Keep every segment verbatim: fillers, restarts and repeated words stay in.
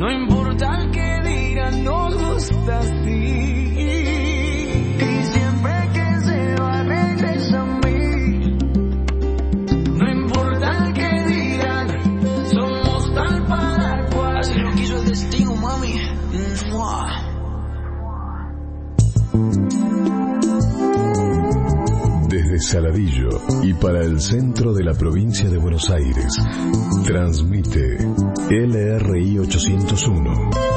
No importa el que digan, nos gusta así. Y siempre que se va regresa a mí. No importa el que digan, somos tal para cual. Así lo quiso el destino, mami. ¡Mua! Desde Saladillo y para el centro de la provincia de Buenos Aires, transmite L R I ochocientos uno,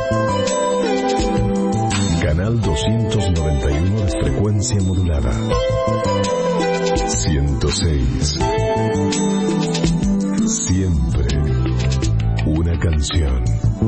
canal doscientos noventa y uno de frecuencia modulada, ciento seis. Siempre una canción.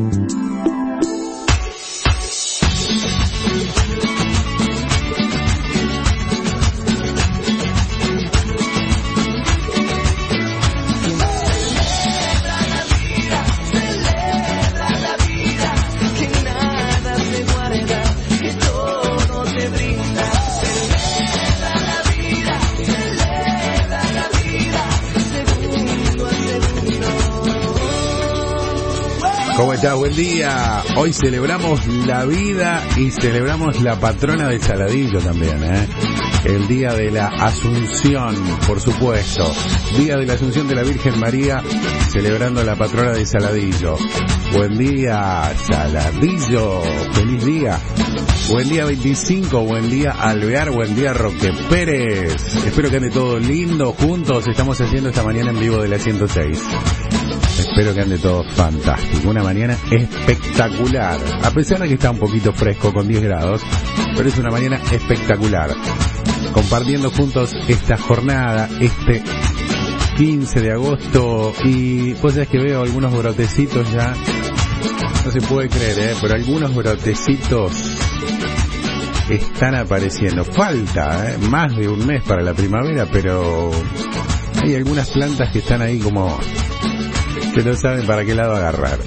¿Cómo está? Buen día. Hoy celebramos la vida y celebramos la patrona de Saladillo también, ¿eh? El día de la Asunción, por supuesto. Día de la Asunción de la Virgen María, celebrando la patrona de Saladillo. Buen día, Saladillo. Feliz día. Buen día veinticinco, buen día Alvear, buen día Roque Pérez. Espero que ande todo lindo. Juntos estamos haciendo esta mañana en vivo de la ciento seis. Espero que ande todo fantástico. Una mañana espectacular. A pesar de que está un poquito fresco con diez grados, pero es una mañana espectacular. Compartiendo juntos esta jornada, este quince de agosto. Y pues es que veo algunos brotecitos ya. No se puede creer, ¿eh? Pero algunos brotecitos están apareciendo. Falta, ¿eh? Más de un mes para la primavera, pero hay algunas plantas que están ahí como que no saben para qué lado agarrar.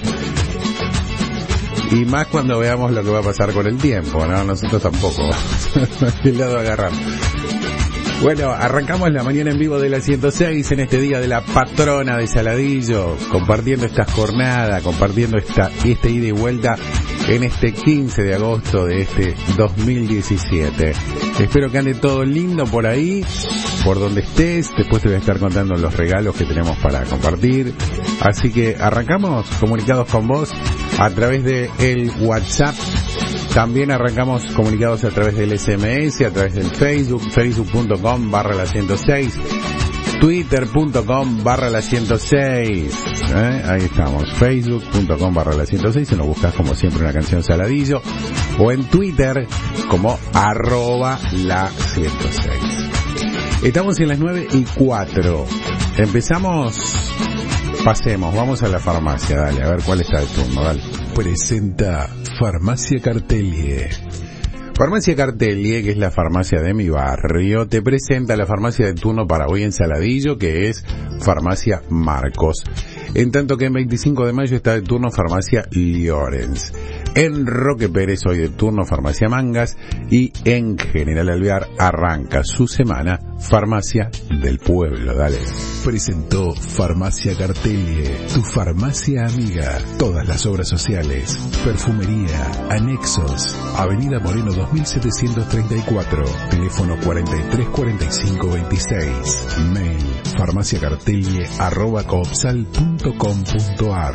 Y más cuando veamos lo que va a pasar con el tiempo, ¿no? Nosotros tampoco. ¿Para qué lado agarrar? Bueno, arrancamos la mañana en vivo de la ciento seis en este día de la patrona de Saladillo, compartiendo esta jornada, compartiendo esta, este ida y vuelta en este quince de agosto de este dos mil diecisiete. Espero que ande todo lindo por ahí, por donde estés. Después te voy a estar contando los regalos que tenemos para compartir. Así que arrancamos comunicados con vos a través de el WhatsApp. También arrancamos comunicados a través del S M S, a través del Facebook, facebook.com barra la 106, twitter.com barra la 106, ¿eh? Ahí estamos, facebook.com barra la 106, si nos buscas como siempre una canción Saladillo, o en Twitter como arroba la 106. Estamos en las nueve y cuatro. Empezamos, pasemos, vamos a la farmacia, dale, a ver cuál está el turno, dale. Presenta Farmacia Cartelie. Farmacia Cartelie, que es la farmacia de mi barrio, te presenta la farmacia de turno para hoy en Saladillo, que es Farmacia Marcos. En tanto que en veinticinco de mayo está de turno Farmacia Llorens. En Roque Pérez hoy de turno Farmacia Mangas. Y en General Alvear arranca su semana Farmacia del Pueblo. Dale. Presentó Farmacia Cartelie, tu farmacia amiga. Todas las obras sociales, perfumería, anexos. Avenida Moreno dos mil setecientos treinta y cuatro. Teléfono cuarenta y tres cuarenta y cinco veintiséis. Mail farmaciacartelie arroba coopsal punto com punto ar.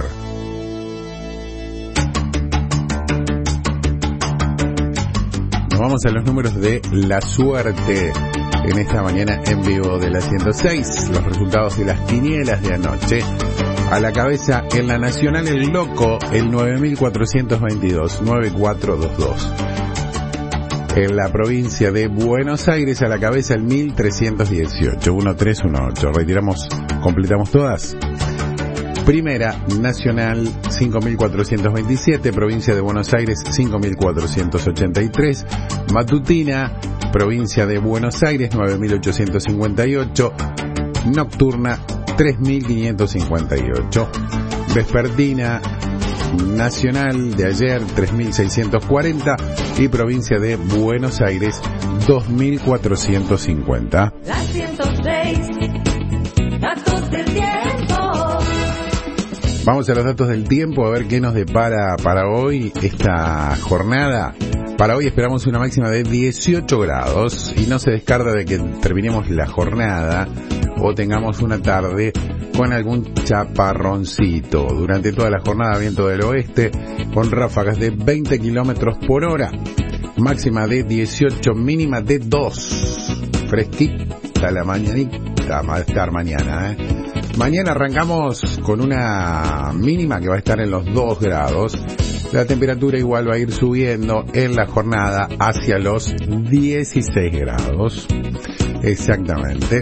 Nos vamos a los números de la suerte en esta mañana en vivo de la ciento seis. Los resultados de las quinielas de anoche. A la cabeza en la Nacional el Loco, el nueve mil cuatrocientos veintidós, nueve cuatro dos dos. En la provincia de Buenos Aires a la cabeza el mil trescientos dieciocho, uno tres uno ocho. Retiramos, completamos todas. Primera Nacional cinco mil cuatrocientos veintisiete, provincia de Buenos Aires cinco mil cuatrocientos ochenta y tres, Matutina, provincia de Buenos Aires nueve mil ochocientos cincuenta y ocho, Nocturna tres mil quinientos cincuenta y ocho, Vespertina Nacional de ayer tres mil seiscientos cuarenta y provincia de Buenos Aires dos mil cuatrocientos cincuenta. La ciento seis, datos del tiempo. Vamos a los datos del tiempo, a ver qué nos depara para hoy esta jornada. Para hoy esperamos una máxima de dieciocho grados y no se descarta de que terminemos la jornada o tengamos una tarde con algún chaparroncito. Durante toda la jornada viento del oeste con ráfagas de veinte kilómetros por hora. Máxima de dieciocho, mínima de dos. Fresquita la mañanita, va a estar mañana, ¿eh? Mañana arrancamos con una mínima que va a estar en los dos grados. La temperatura igual va a ir subiendo en la jornada hacia los dieciséis grados. Exactamente.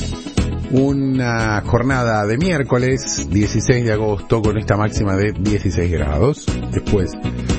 Una jornada de miércoles, dieciséis de agosto, con esta máxima de dieciséis grados. Después,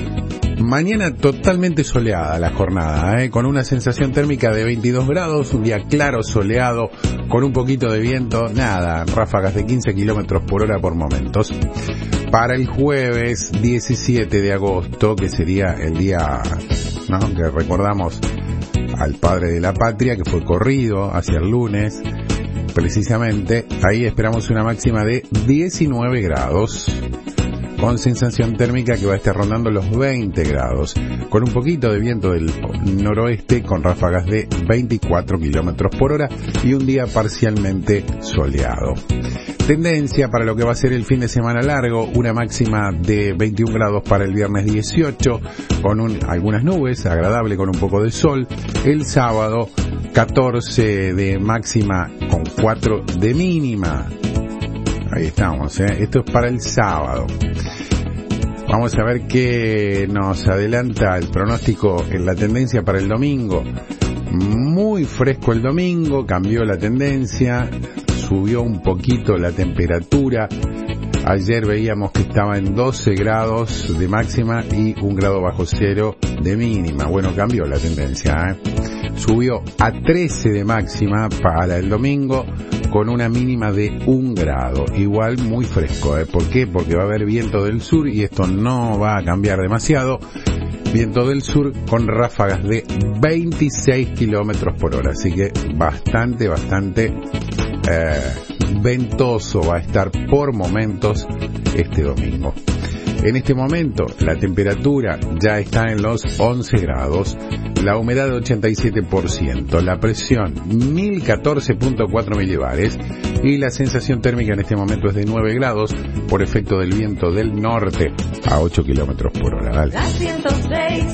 mañana totalmente soleada la jornada, ¿eh? Con una sensación térmica de veintidós grados, un día claro, soleado, con un poquito de viento, nada, ráfagas de quince kilómetros por hora por momentos. Para el jueves diecisiete de agosto, que sería el día, ¿no?, que recordamos al padre de la patria, que fue corrido hacia el lunes, precisamente, ahí esperamos una máxima de diecinueve grados. Con sensación térmica que va a estar rondando los veinte grados, con un poquito de viento del noroeste, con ráfagas de veinticuatro kilómetros por hora y un día parcialmente soleado. Tendencia para lo que va a ser el fin de semana largo, una máxima de veintiún grados para el viernes dieciocho, con un, algunas nubes, agradable con un poco de sol. El sábado catorce de máxima con cuatro de mínima. Ahí estamos, ¿eh? Esto es para el sábado. Vamos a ver qué nos adelanta el pronóstico en la tendencia para el domingo. Muy fresco el domingo, cambió la tendencia, subió un poquito la temperatura. Ayer veíamos que estaba en doce grados de máxima y un grado bajo cero de mínima. Bueno, cambió la tendencia, ¿eh? Subió a trece de máxima para el domingo, con una mínima de un grado. Igual muy fresco, ¿eh? ¿Por qué? Porque va a haber viento del sur y esto no va a cambiar demasiado. Viento del sur con ráfagas de veintiséis kilómetros por hora. Así que bastante, bastante eh, ventoso va a estar por momentos este domingo. En este momento la temperatura ya está en los once grados, la humedad de ochenta y siete por ciento, la presión mil catorce punto cuatro milibares y la sensación térmica en este momento es de nueve grados por efecto del viento del norte a ocho kilómetros por hora. Dale. La ciento seis,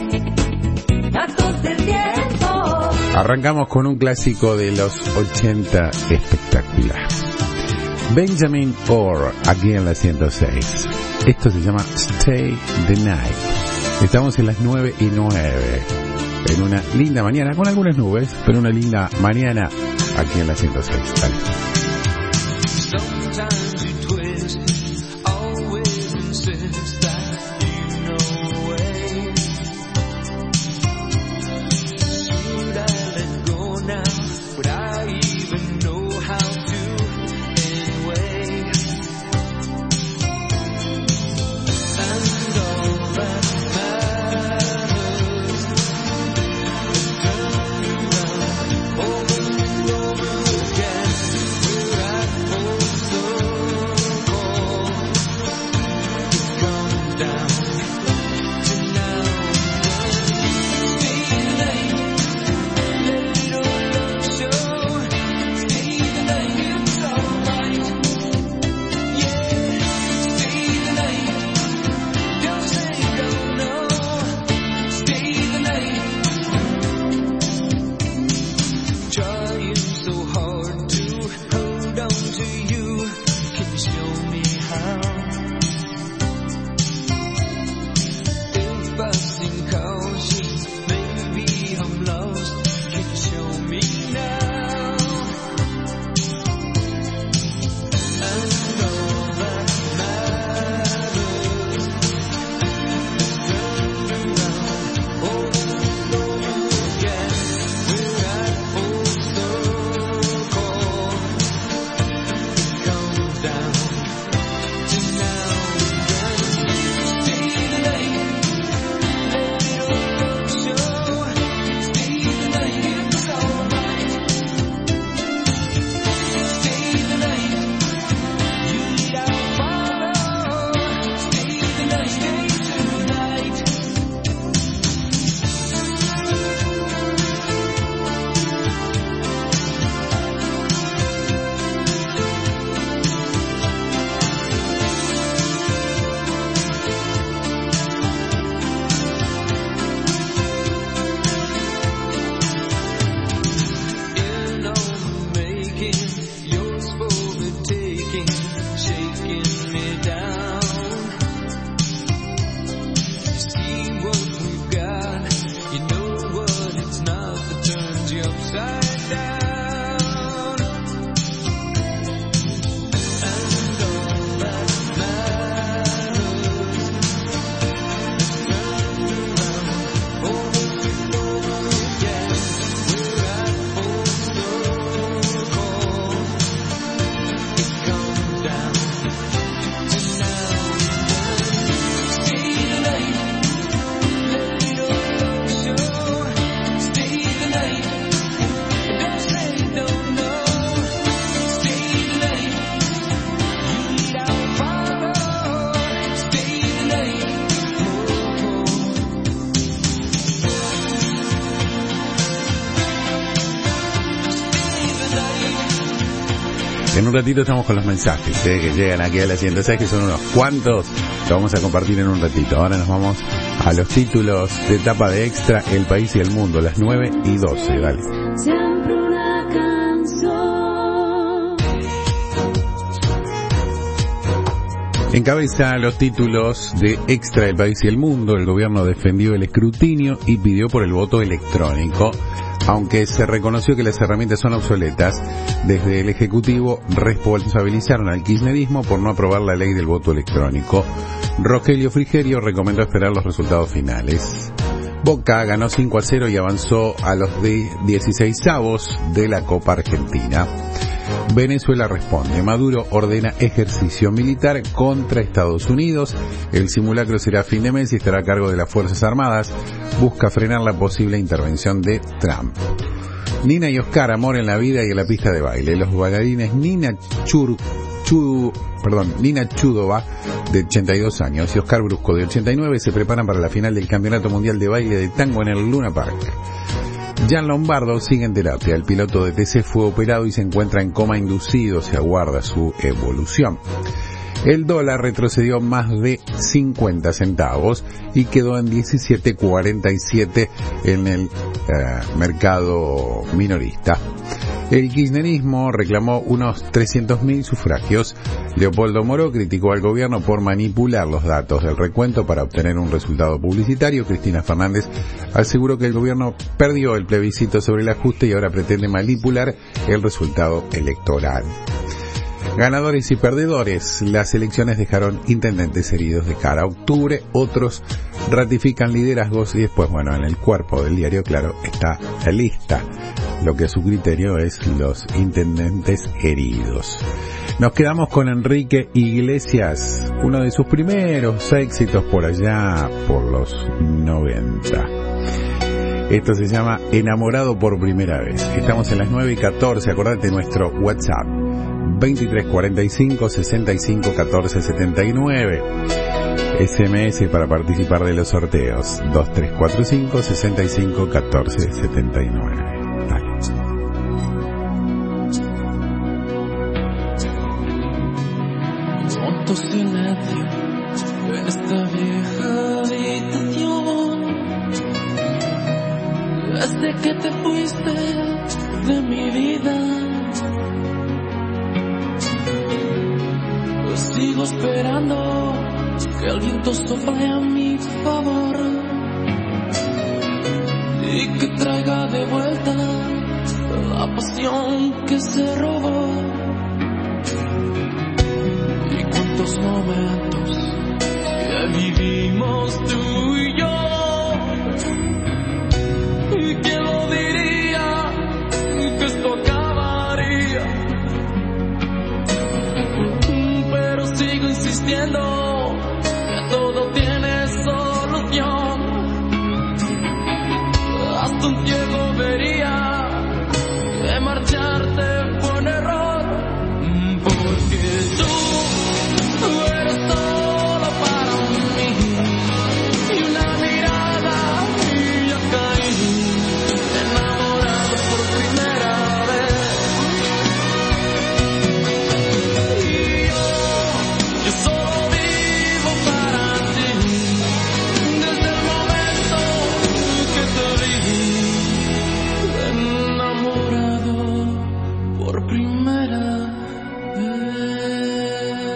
datos del tiempo. Arrancamos con un clásico de los ochenta espectacular. Benjamin Orr, aquí en la ciento seis. Esto se llama Stay the Night. Estamos en las nueve y nueve. En una linda mañana, con algunas nubes, pero una linda mañana aquí en la ciento seis. Dale. En un ratito estamos con los mensajes ¿eh? que llegan aquí a la ciento seis, que son unos cuantos. Lo vamos a compartir en un ratito. Ahora nos vamos a los títulos de etapa de Extra, El País y el Mundo, las nueve y doce. Dale. Siempre una canción. Encabeza los títulos de Extra, El País y el Mundo. El gobierno defendió el escrutinio y pidió por el voto electrónico. Aunque se reconoció que las herramientas son obsoletas, desde el Ejecutivo responsabilizaron al kirchnerismo por no aprobar la ley del voto electrónico. Rogelio Frigerio recomendó esperar los resultados finales. Boca ganó cinco a cero y avanzó a los dieciseisavos de la Copa Argentina. Venezuela responde. Maduro ordena ejercicio militar contra Estados Unidos. El simulacro será a fin de mes y estará a cargo de las Fuerzas Armadas. Busca frenar la posible intervención de Trump. Nina y Oscar, amor en la vida y en la pista de baile. Los bailarines Nina Chur, Chu, perdón, Nina Chudova, de ochenta y dos años, y Oscar Brusco, de ochenta y nueve, se preparan para la final del Campeonato Mundial de Baile de Tango en el Luna Park. Jan Lombardo sigue en terapia. El piloto de T C fue operado y se encuentra en coma inducido. Se aguarda su evolución. El dólar retrocedió más de cincuenta centavos y quedó en diecisiete cuarenta y siete en el eh, mercado minorista. El kirchnerismo reclamó unos trescientos mil sufragios. Leopoldo Moró criticó al gobierno por manipular los datos del recuento para obtener un resultado publicitario. Cristina Fernández aseguró que el gobierno perdió el plebiscito sobre el ajuste y ahora pretende manipular el resultado electoral. Ganadores y perdedores. Las elecciones dejaron intendentes heridos de cara a octubre, otros ratifican liderazgos y después, bueno, en el cuerpo del diario Claro está la lista. Lo que a su criterio es los intendentes heridos. Nos quedamos con Enrique Iglesias, uno de sus primeros éxitos por allá por los noventa. Esto se llama Enamorado por primera vez. Estamos en las nueve y catorce, acordate nuestro WhatsApp. veintitrés cuarenta y cinco, sesenta y cinco, catorce setenta y nueve. S M S para participar de los sorteos. dos tres cuatro cinco, sesenta y cinco, catorce setenta y nueve. Dale. Noto silencio en esta vieja habitación. Desde que te fuiste de mi vida, sigo esperando que el viento sople a mi favor y que traiga de vuelta la pasión que se robó. Y cuántos momentos que vivimos tú y yo, y quién lo diría que esto acabaría. Sigo insistiendo que todo tiene solución. Hasta un ciego vería que marcharte fue un error, porque tú, tú eres todo para mí. Y una mirada y ya caí, enamorado por primera vez. Yo solo vivo para ti, desde el momento que te vi, enamorado por primera vez.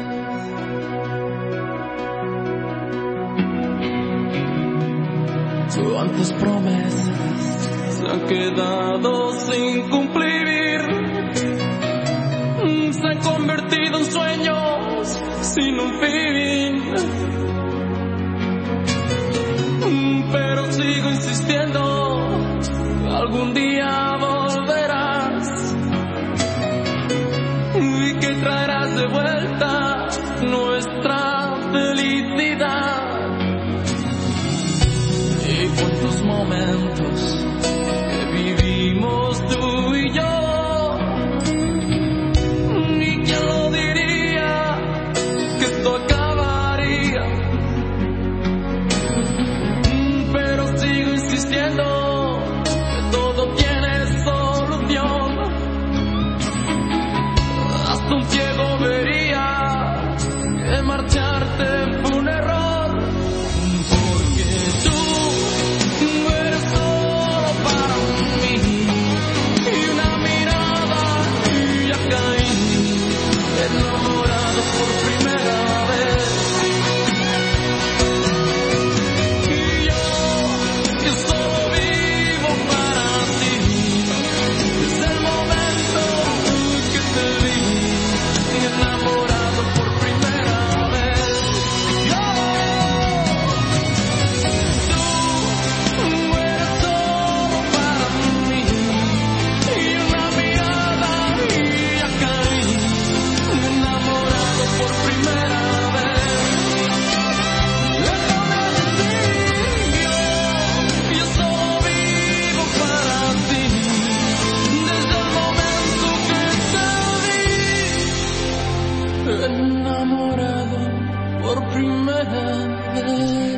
Cuántas promesas se han quedado sin cumplir, se han convertido en sueños sin un fin, pero sigo insistiendo, algún día volverás y que traerás de vuelta nuestra felicidad. Y cuántos momentos que vivimos tú y yo, y quién lo diría que esto acabaría, pero sigo insistiendo que todo tiene solución.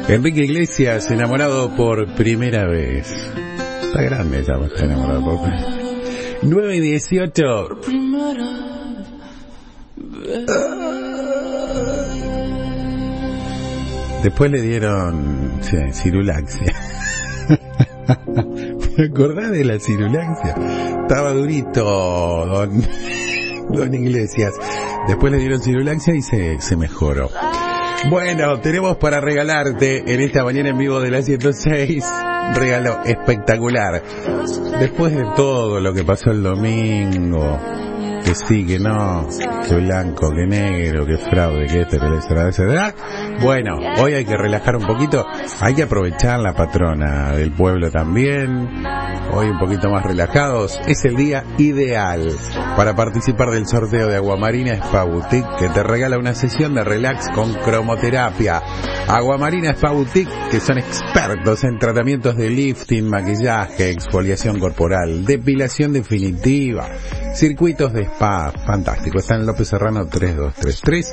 Enrique Iglesias, enamorado por primera vez. Está grande, ya está enamorado por primera vez. nueve y dieciocho. Después le dieron sí, cirulaxia. ¿Me acordás de la cirulaxia? Estaba durito, don, don Iglesias. Después le dieron cirulaxia y se, se mejoró. Bueno, tenemos para regalarte en esta mañana en vivo de la ciento seis, regalo espectacular. Después de todo lo que pasó el domingo, que sí, que no, que blanco, que negro, que fraude, que esto, que le será, etcétera. Bueno, hoy hay que relajar un poquito, hay que aprovechar la patrona del pueblo también. Hoy un poquito más relajados, es el día ideal para participar del sorteo de Aguamarina Spa Boutique, que te regala una sesión de relax con cromoterapia. Aguamarina Spa Boutique, que son expertos en tratamientos de lifting, maquillaje, exfoliación corporal, depilación definitiva, circuitos de spa, fantástico. Está en López Serrano tres dos tres tres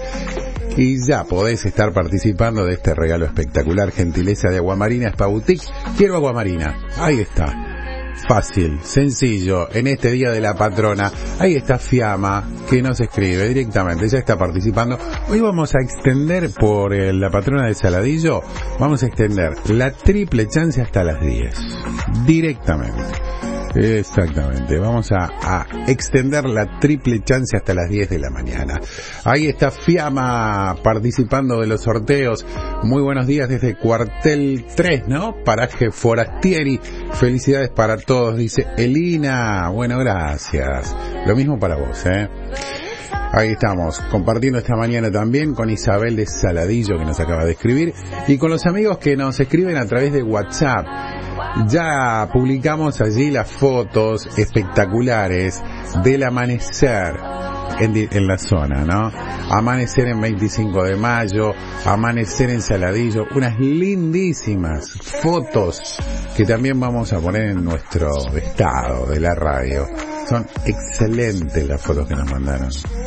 y ya podés estar participando de este regalo espectacular, gentileza de Aguamarina Spa Boutique. Quiero Aguamarina, ahí está. Fácil, sencillo, en este día de la patrona. Ahí está Fiamma, que nos escribe directamente, ya está participando. Hoy vamos a extender por eh, la patrona de Saladillo, vamos a extender la triple chance hasta las diez, directamente. Exactamente, vamos a, a extender la triple chance hasta las diez de la mañana. Ahí está Fiamma participando de los sorteos. Muy buenos días desde Cuartel tres, ¿no? Paraje Forastieri. Felicidades para todos, dice Elina. Bueno, gracias. Lo mismo para vos, ¿eh? Ahí estamos, compartiendo esta mañana también con Isabel de Saladillo, que nos acaba de escribir, y con los amigos que nos escriben a través de WhatsApp. Ya publicamos allí las fotos espectaculares del amanecer en, en la zona, ¿no? Amanecer en veinticinco de mayo, amanecer en Saladillo, unas lindísimas fotos que también vamos a poner en nuestro estado de la radio. Son excelentes las fotos que nos mandaron.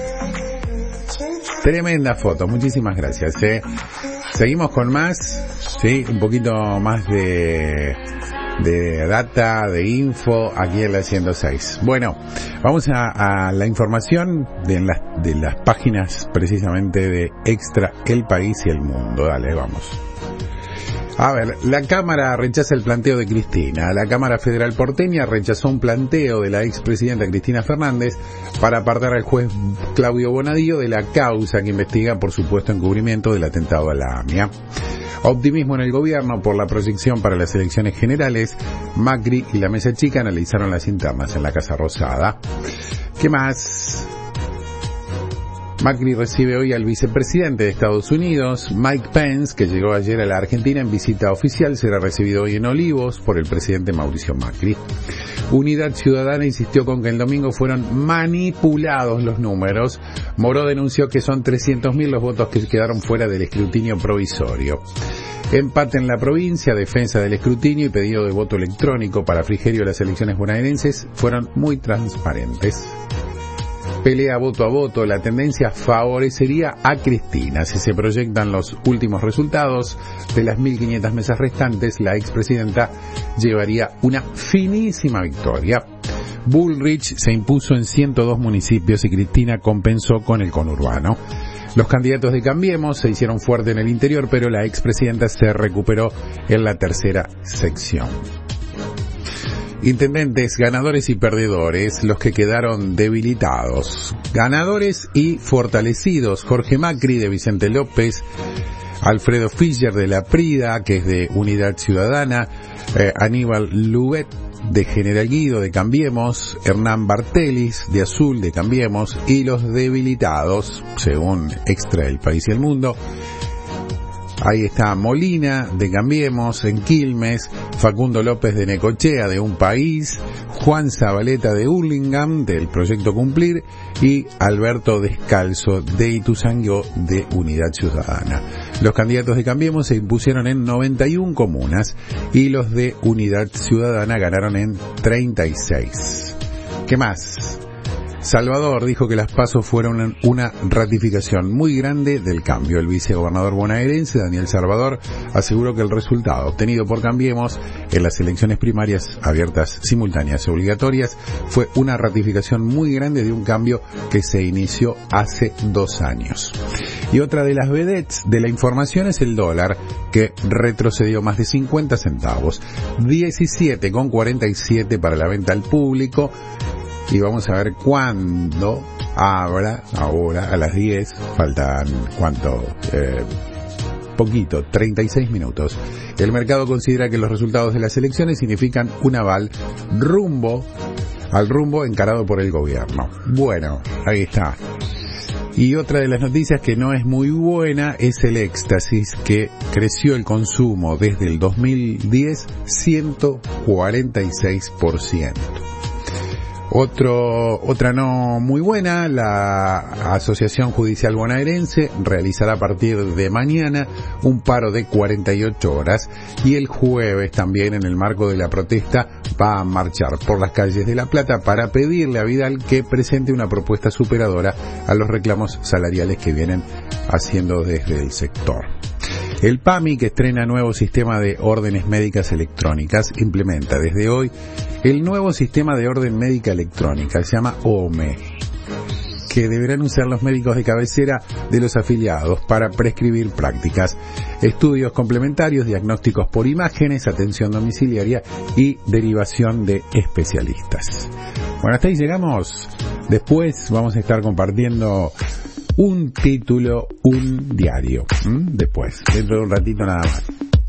Tremenda foto, muchísimas gracias, ¿eh? Seguimos con más, sí, un poquito más de, de data, de info, aquí en la ciento seis. Bueno, vamos a, a la información de las, de las páginas precisamente de Extra, El País y El Mundo. Dale, vamos. A ver, la Cámara rechaza el planteo de Cristina. La Cámara Federal porteña rechazó un planteo de la expresidenta Cristina Fernández para apartar al juez Claudio Bonadío de la causa que investiga por supuesto encubrimiento del atentado a la AMIA. Optimismo en el gobierno por la proyección para las elecciones generales. Macri y la Mesa Chica analizaron las internas en la Casa Rosada. ¿Qué más? Macri recibe hoy al vicepresidente de Estados Unidos, Mike Pence, que llegó ayer a la Argentina en visita oficial. Será recibido hoy en Olivos por el presidente Mauricio Macri. Unidad Ciudadana insistió con que el domingo fueron manipulados los números. Moró denunció que son trescientos mil los votos que quedaron fuera del escrutinio provisorio. Empate en la provincia, defensa del escrutinio y pedido de voto electrónico para Frigerio. Las elecciones bonaerenses fueron muy transparentes. Pelea voto a voto, la tendencia favorecería a Cristina. Si se proyectan los últimos resultados de las mil quinientas mesas restantes, la expresidenta llevaría una finísima victoria. Bullrich se impuso en ciento dos municipios y Cristina compensó con el conurbano. Los candidatos de Cambiemos se hicieron fuerte en el interior, pero la expresidenta se recuperó en la tercera sección. Intendentes, ganadores y perdedores, los que quedaron debilitados. Ganadores y fortalecidos: Jorge Macri de Vicente López, Alfredo Fischer de La Prida, que es de Unidad Ciudadana, eh, Aníbal Luguet de General Guido de Cambiemos, Hernán Bartelis de Azul de Cambiemos, y los debilitados, según Extra, El País y El Mundo. Ahí está Molina de Cambiemos en Quilmes, Facundo López de Necochea de Un País, Juan Zabaleta de Hurlingham del Proyecto Cumplir y Alberto Descalzo de Ituzaingó de Unidad Ciudadana. Los candidatos de Cambiemos se impusieron en noventa y una comunas y los de Unidad Ciudadana ganaron en treinta y seis. ¿Qué más? Salvador dijo que las PASO fueron una ratificación muy grande del cambio. El vicegobernador bonaerense, Daniel Salvador, aseguró que el resultado obtenido por Cambiemos en las elecciones primarias abiertas, simultáneas y obligatorias fue una ratificación muy grande de un cambio que se inició hace dos años. Y otra de las vedettes de la información es el dólar, que retrocedió más de cincuenta centavos, diecisiete con cuarenta y siete para la venta al público. Y vamos a ver cuándo abra, ahora a las diez, faltan, ¿cuánto? Eh, poquito, treinta y seis minutos. El mercado considera que los resultados de las elecciones significan un aval rumbo, al rumbo encarado por el gobierno. Bueno, ahí está. Y otra de las noticias que no es muy buena es el éxtasis, que creció el consumo desde el dos mil diez ciento cuarenta y seis por ciento. Otro, otra no muy buena, la Asociación Judicial Bonaerense realizará a partir de mañana un paro de cuarenta y ocho horas y el jueves también, en el marco de la protesta, va a marchar por las calles de La Plata para pedirle a Vidal que presente una propuesta superadora a los reclamos salariales que vienen haciendo desde el sector. El PAMI, que estrena nuevo sistema de órdenes médicas electrónicas, implementa desde hoy el nuevo sistema de orden médica electrónica, se llama O M E, que deberán usar los médicos de cabecera de los afiliados para prescribir prácticas, estudios complementarios, diagnósticos por imágenes, atención domiciliaria y derivación de especialistas. Bueno, hasta ahí llegamos. Después vamos a estar compartiendo un título, un diario. ¿Mm? Después, dentro de un ratito nada más.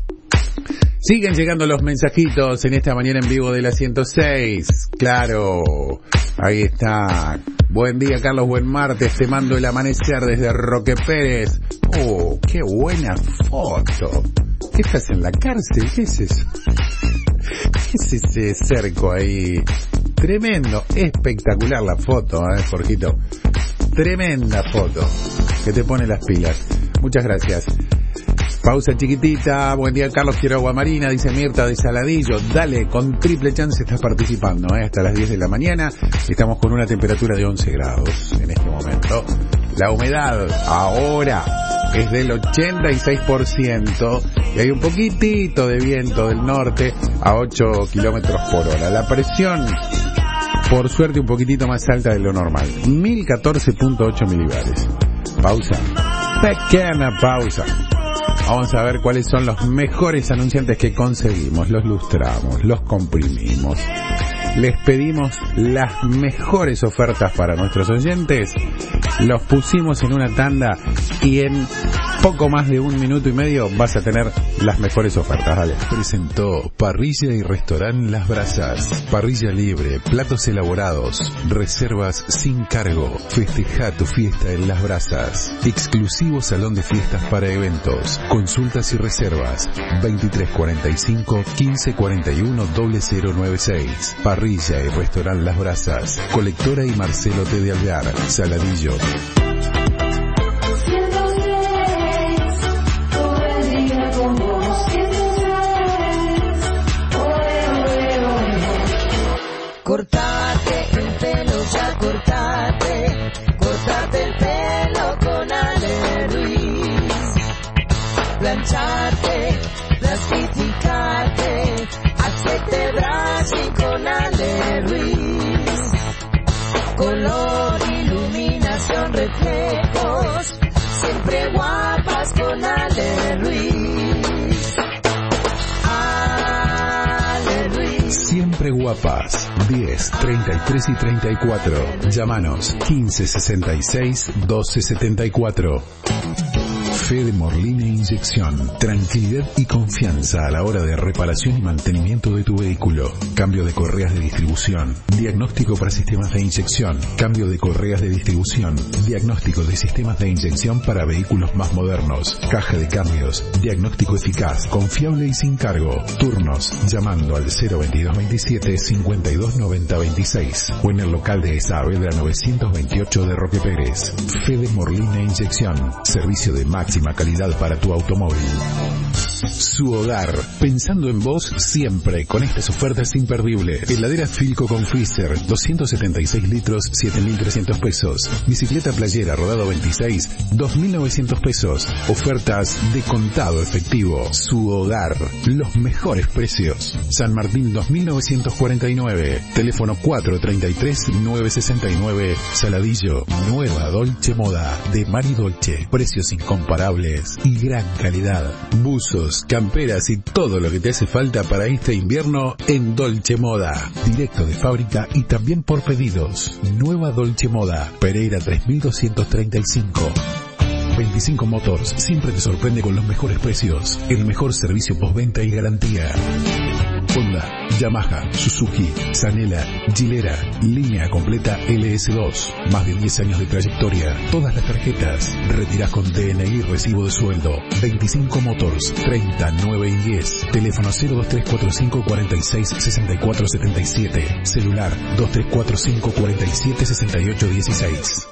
Siguen llegando los mensajitos en esta mañana en vivo de la ciento seis. Claro, ahí está. Buen día, Carlos, buen martes. Te mando el amanecer desde Roque Pérez. Oh, qué buena foto. ¿Qué estás en la cárcel? ¿Qué es eso? ¿Qué es ese cerco ahí? Tremendo, espectacular la foto, ¿eh, Jorgito? Tremenda foto que te pone las pilas. Muchas gracias. Pausa chiquitita. Buen día, Carlos, quiero agua marina, dice Mirta de Saladillo. Dale, con triple chance estás participando, ¿eh? Hasta las diez de la mañana. Estamos con una temperatura de once grados en este momento. La humedad ahora es del ochenta y seis por ciento y hay un poquitito de viento del norte a ocho kilómetros por hora. La presión, por suerte, un poquitito más alta de lo normal, mil catorce punto ocho milibares. Pausa. Pequeña pausa. Vamos a ver cuáles son los mejores anunciantes que conseguimos. Los lustramos, los comprimimos. Les pedimos las mejores ofertas para nuestros oyentes. Los pusimos en una tanda y en poco más de un minuto y medio vas a tener las mejores ofertas. Dale. Presentó Parrilla y Restaurant Las Brasas. Parrilla libre, platos elaborados, reservas sin cargo. Festeja tu fiesta en Las Brasas. Exclusivo salón de fiestas para eventos. Consultas y reservas veintitrés cuarenta y cinco, quince cuarenta y uno, cero cero nueve seis. Parrilla y Restaurant Las Brasas. Colectora y Marcelo T. de Alvear, Saladillo. Cortate el pelo, ya cortate, cortate el pelo con Ale Ruiz. Plancharte, plastificarte, hacerte brushing con Ale Ruiz. Color, iluminación, reflejos, siempre guapas con Ale Ruiz. Ale Ruiz. Siempre guapas. diez, treinta y tres y treinta y cuatro. Llámanos quince sesenta y seis, doce setenta y cuatro. Fede Morlina Inyección. Tranquilidad y confianza a la hora de reparación y mantenimiento de tu vehículo. Cambio de correas de distribución. Diagnóstico para sistemas de inyección. Cambio de correas de distribución. Diagnóstico de sistemas de inyección para vehículos más modernos. Caja de cambios. Diagnóstico eficaz, confiable y sin cargo. Turnos llamando al cero veintidós veintisiete, cincuenta y dos noventa veintiséis o en el local de Saavedra novecientos veintiocho de Roque Pérez. Fede Morlina Inyección. Servicio de máxima calidad para tu automóvil. Su hogar, pensando en vos siempre con estas ofertas imperdibles. Heladera Philco con freezer, doscientos setenta y seis litros, siete mil trescientos pesos. Bicicleta playera rodado veintiséis, dos mil novecientos pesos. Ofertas de contado efectivo. Su hogar, los mejores precios. San Martín dos mil novecientos cuarenta y nueve. Teléfono cuatro treinta y tres, nueve sesenta y nueve. Saladillo. Nueva Dolce Moda de Mari Dolce. Precios incomparables y gran calidad. Buzos, camperas y todo lo que te hace falta para este invierno en Dolce Moda. Directo de fábrica y también por pedidos. Nueva Dolce Moda. Pereira tres mil doscientos treinta y cinco. veinticinco Motors siempre te sorprende con los mejores precios, el mejor servicio postventa y garantía. Honda, Yamaha, Suzuki, Sanela, Gilera, línea completa L S dos, más de diez años de trayectoria, todas las tarjetas, retirás con D N I y recibo de sueldo. veinticinco Motors, treinta, nueve y diez, teléfono cero dos tres cuatro cinco cuarenta y seis sesenta y cuatro setenta y siete, celular dos tres cuatro cinco cuarenta y siete sesenta y ocho dieciséis.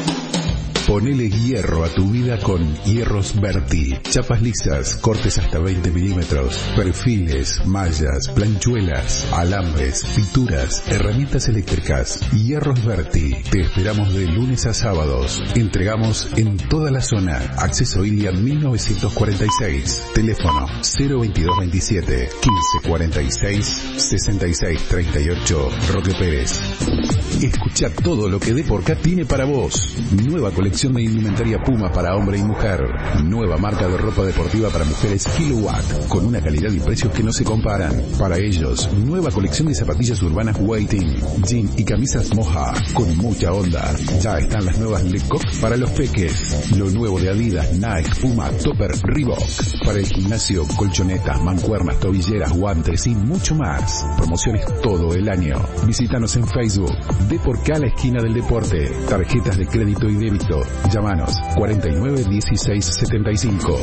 Ponele hierro a tu vida con Hierros Berti. Chapas lisas, cortes hasta veinte milímetros, perfiles, mallas, planchuelas, alambres, pinturas, herramientas eléctricas. Hierros Berti. Te esperamos de lunes a sábados. Entregamos en toda la zona. Acceso Ilia mil novecientos cuarenta y seis. Teléfono cero veintidós veintisiete quince cuarenta y seis sesenta y seis treinta y ocho. Roque Pérez. Escucha todo lo que Deporcat tiene para vos. Nueva colección de indumentaria Puma para hombre y mujer. Nueva marca de ropa deportiva para mujeres Kilowatt, con una calidad y precios que no se comparan. Para ellos, nueva colección de zapatillas urbanas Waiting, jean y camisas Moja, con mucha onda. Ya están las nuevas Lecoq para los peques. Lo nuevo de Adidas, Nike, Puma, Topper, Reebok. Para el gimnasio, colchonetas, mancuernas, tobilleras, guantes y mucho más. Promociones todo el año. Visítanos en Facebook. Deporcat, la esquina del deporte. Tarjetas de crédito y débito. Llámanos cuarenta y nueve dieciséis setenta y cinco.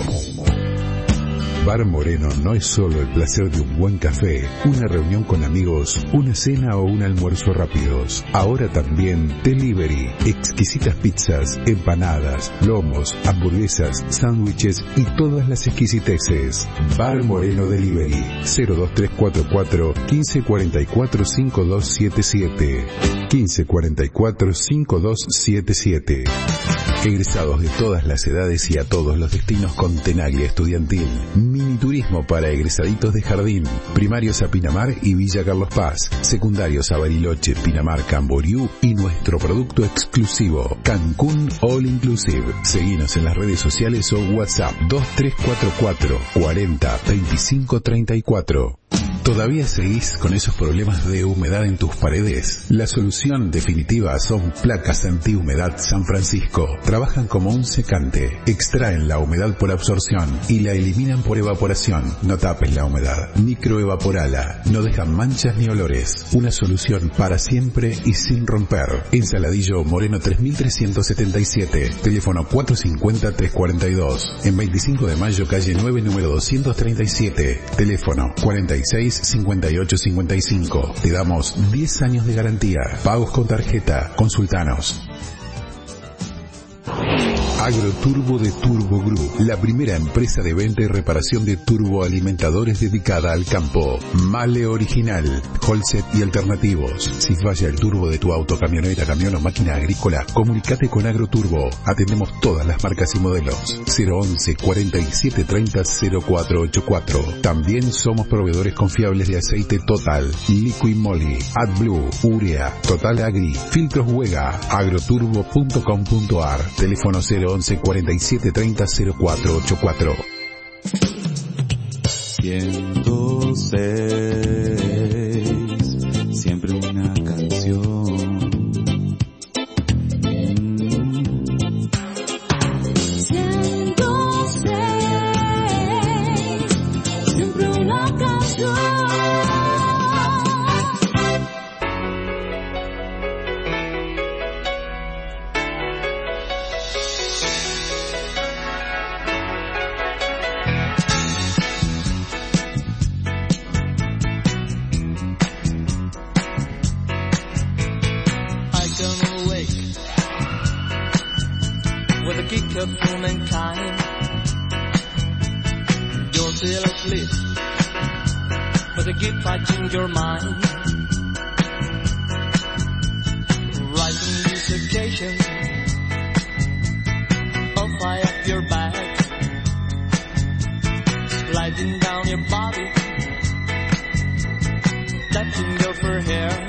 Bar Moreno no es solo el placer de un buen café, una reunión con amigos, una cena o un almuerzo rápidos. Ahora también delivery, exquisitas pizzas, empanadas, lomos, hamburguesas, sándwiches y todas las exquisiteces. Bar Moreno Delivery, cero dos tres cuatro cuatro quince cuarenta y cuatro cincuenta y dos setenta y siete. quince cuarenta y cuatro cincuenta y dos setenta y siete. Egresados de todas las edades y a todos los destinos con Tenaglia Estudiantil. Mini turismo para egresaditos de jardín. Primarios a Pinamar y Villa Carlos Paz. Secundarios a Bariloche, Pinamar, Camboriú y nuestro producto exclusivo, Cancún All Inclusive. Seguinos en las redes sociales o WhatsApp dos tres cuatro cuatro cuarenta veinticinco treinta y cuatro. ¿Todavía seguís con esos problemas de humedad en tus paredes? La solución definitiva son placas antihumedad San Francisco. Trabajan como un secante, extraen la humedad por absorción y la eliminan por evaporación. No tapes la humedad, microevaporala, no dejan manchas ni olores. Una solución para siempre y sin romper. En Saladillo, Moreno tres mil trescientos setenta y siete, teléfono cuatro cincuenta tres cuarenta y dos. En veinticinco de mayo, calle nueve, número doscientos treinta y siete, teléfono cuarenta y seis cincuenta y ocho cincuenta y cinco. Te damos diez años de garantía. Pagos con tarjeta. Consultanos. Agroturbo de Turbo Group, la primera empresa de venta y reparación de turboalimentadores dedicada al campo. Male original, Holset y alternativos. Si falla el turbo de tu auto, camioneta, camión o máquina agrícola, comunicate con Agroturbo. Atendemos todas las marcas y modelos. cero once cuarenta y siete treinta cero cuatro ochenta y cuatro. También somos proveedores confiables de aceite Total, Liquid Moly, AdBlue, Urea, Total Agri, Filtros Huega, agroturbo punto com punto ar. Teléfono cero once cuarenta y siete treinta cero cuatro ochenta y cuatro. ciento seis, siempre una canción. ciento seis, siempre una canción. With a geek of humankind, you're still a gift I change your mind. Right on this occasion, I'll fire up your back, sliding down your body, touching your fur hair.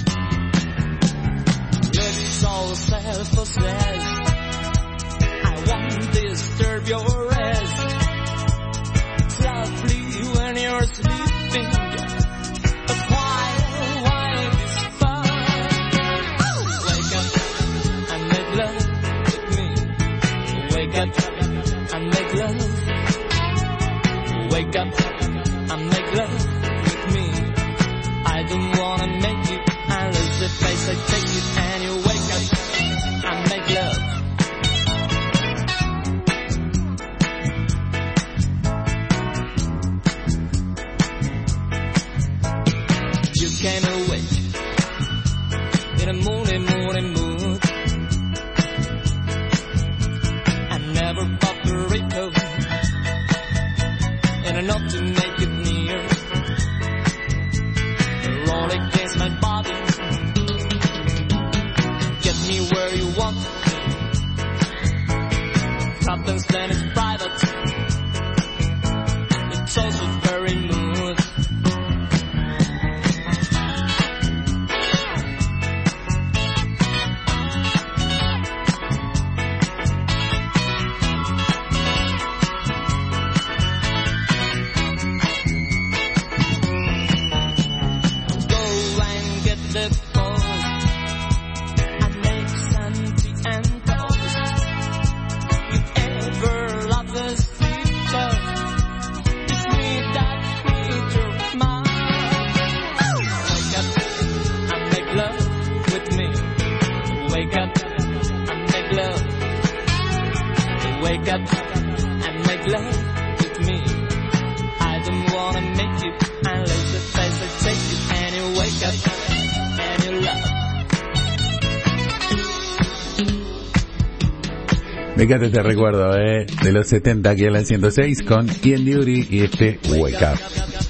It's all self-possessed. I won't disturb your rest. Softly when you're sleeping, a quiet wife is fine. Wake up and make love with me. Wake up and make love. Wake up and make love with me. I don't wanna make you unless the place I take you and you wake up and make love. You came awake in a moony, moony mood. I never popped the Rico and enough to make it near. Roll against my body, get me where you want. Something's then it's private, it's also very mood. Wake up and make love with me. I don't wanna make you unless the place I take you and you wake up and you love. Me encanta este recuerdo, eh, de los setenta aquí en la ciento seis con Ian Dury y este Wake Up.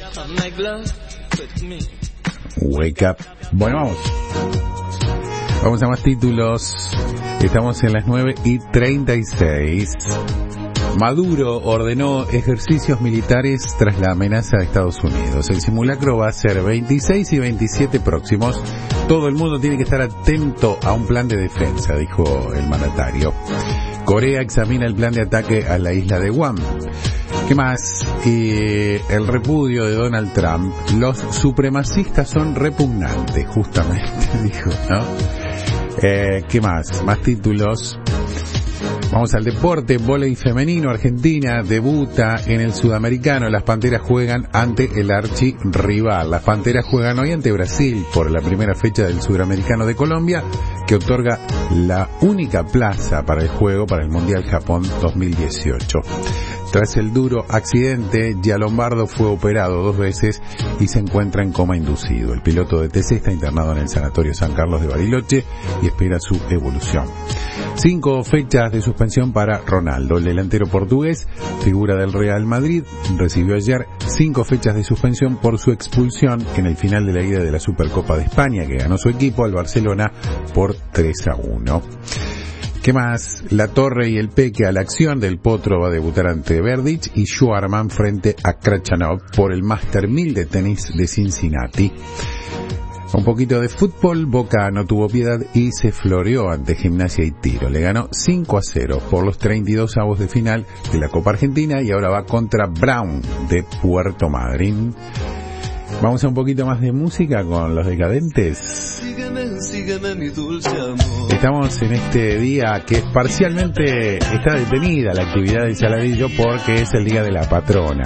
Wake Up. Bueno, vamos. Vamos a más títulos. Estamos en las nueve y treinta y seis. Maduro ordenó ejercicios militares tras la amenaza de Estados Unidos. El simulacro va a ser veintiséis y veintisiete próximos. Todo el mundo tiene que estar atento a un plan de defensa, dijo el mandatario. Corea examina el plan de ataque a la isla de Guam. ¿Qué más? Y el repudio de Donald Trump. Los supremacistas son repugnantes, justamente, dijo, ¿no? Eh, ¿Qué más? Más títulos. Vamos al deporte. Vóley femenino. Argentina debuta en el Sudamericano. Las Panteras juegan ante el archirrival. Las Panteras juegan hoy ante Brasil por la primera fecha del Sudamericano de Colombia, que otorga la única plaza para el juego para el Mundial Japón dos mil dieciocho. Tras el duro accidente, Gianlombardo fue operado dos veces y se encuentra en coma inducido. El piloto de T C está internado en el Sanatorio San Carlos de Bariloche y espera su evolución. Cinco fechas de suspensión para Ronaldo. El delantero portugués, figura del Real Madrid, recibió ayer cinco fechas de suspensión por su expulsión en el final de la ida de la Supercopa de España, que ganó su equipo al Barcelona por tres a uno. ¿Qué más? La Torre y el Peque a la acción. Del Potro va a debutar ante Berdych y Schwarman frente a Krachanov por el Master mil de tenis de Cincinnati. Un poquito de fútbol. Boca no tuvo piedad y se floreó ante Gimnasia y Tiro. Le ganó cinco a cero por los treinta y dos avos de final de la Copa Argentina y ahora va contra Brown de Puerto Madryn. Vamos a un poquito más de música con Los Decadentes. Sígueme, sígueme, mi dulce amor. Estamos en este día que parcialmente está detenida la actividad del Saladillo porque es el día de la patrona.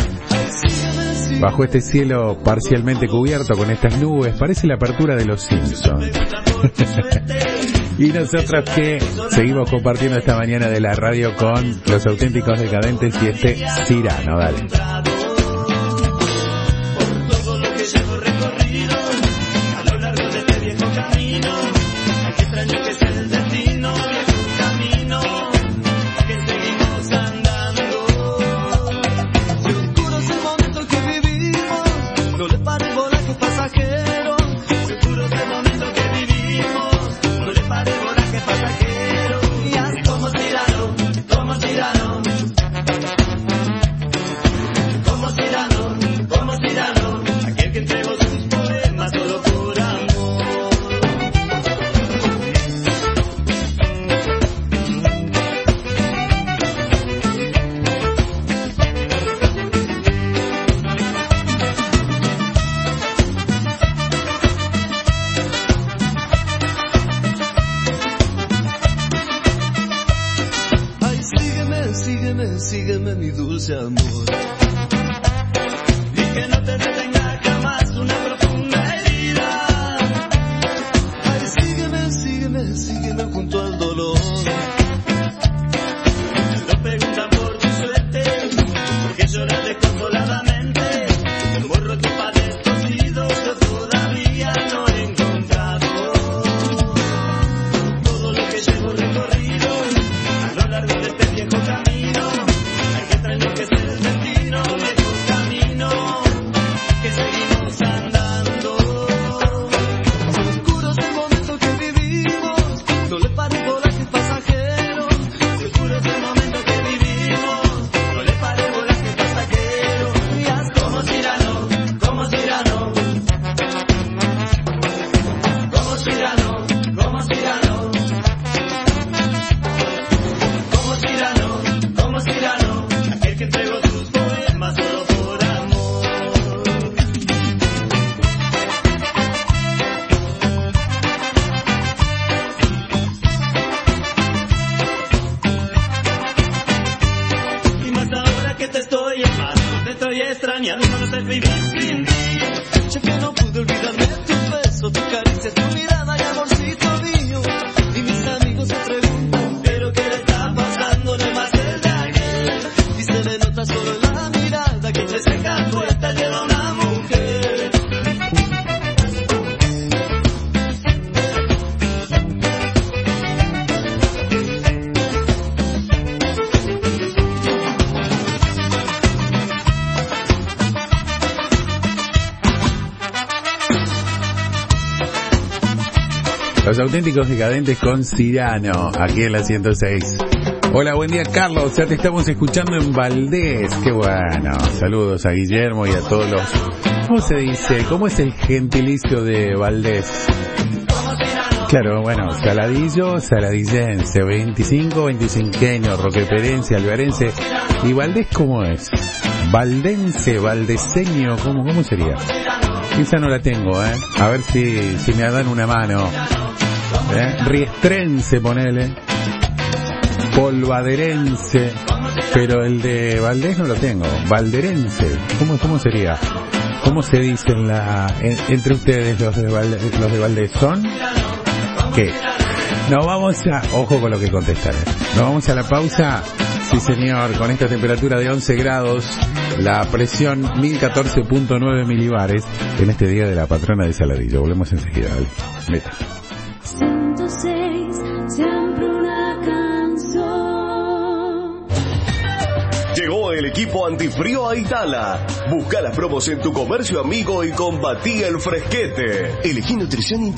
Bajo este cielo parcialmente cubierto con estas nubes, parece la apertura de Los Simpsons. Y nosotros que seguimos compartiendo esta mañana de la radio con Los Auténticos Decadentes y este Cyrano, dale. Paremos dulce amor. Y que no te detenga jamás una profunda herida. Ay, sígueme, sígueme, sígueme junto al dolor. No preguntan por tu suerte, porque lloras desconsoladamente. El morro que padezco sido yo todavía no he encontrado. Todo lo que llevo recorrido a lo largo de este viejo camino, hay que traer que ser el destino, viejo camino que seguimos andando. Son oscuros el momento que vivimos, no le pare bola que es pasajero. Son oscuros el momento que vivimos, no le pare bola que es pasajero. Y haz como Cyrano, como Cyrano, como Cyrano, como Cyrano, como Cyrano, como Cyrano, aquel que entregó sus poemas solo por amor. Y más ahora que te estoy amando, te estoy extrañando, no sé vivir sin ti. Yo que no pude olvidarme tu beso, tu caricia, tu mirada y amorcito mío. Y mis amigos se preguntan, ¿pero qué le está pasando? No es más el de ayer. Y se le nota solo en la mirada que entre cejas puestas lleva una mujer. Los auténticos decadentes con Cyrano, aquí en la ciento seis. Hola, buen día Carlos, ya te estamos escuchando en Valdés, qué bueno. Saludos a Guillermo y a todos los... ¿Cómo se dice? ¿Cómo es el gentilicio de Valdés? Claro, bueno, saladillo, saladillense, veinticinco, veinticinqueño, roqueperense, alverense. ¿Y Valdés cómo es? Valdense, valdeseño, ¿cómo, cómo sería? Esa no la tengo, ¿eh? A ver si, si me dan una mano. ¿Eh? Riestrense, ponele. Polvaderense. Pero el de Valdés no lo tengo. Valderense. ¿Cómo, cómo sería? ¿Cómo se dice en la, en, entre ustedes los de Valdés, los de Valdés? ¿Son? ¿Qué? Nos vamos a... Ojo con lo que contestan. ¿eh? Nos vamos a la pausa. Sí, señor, con esta temperatura de once grados, la presión mil catorce punto nueve milibares en este día de la patrona de Saladillo. Volvemos enseguida, dale. Meta. ciento seis, siempre una canción. Llegó el equipo antifrío a Itala. Busca las promos en tu comercio amigo y combatí el fresquete. Elegí nutrición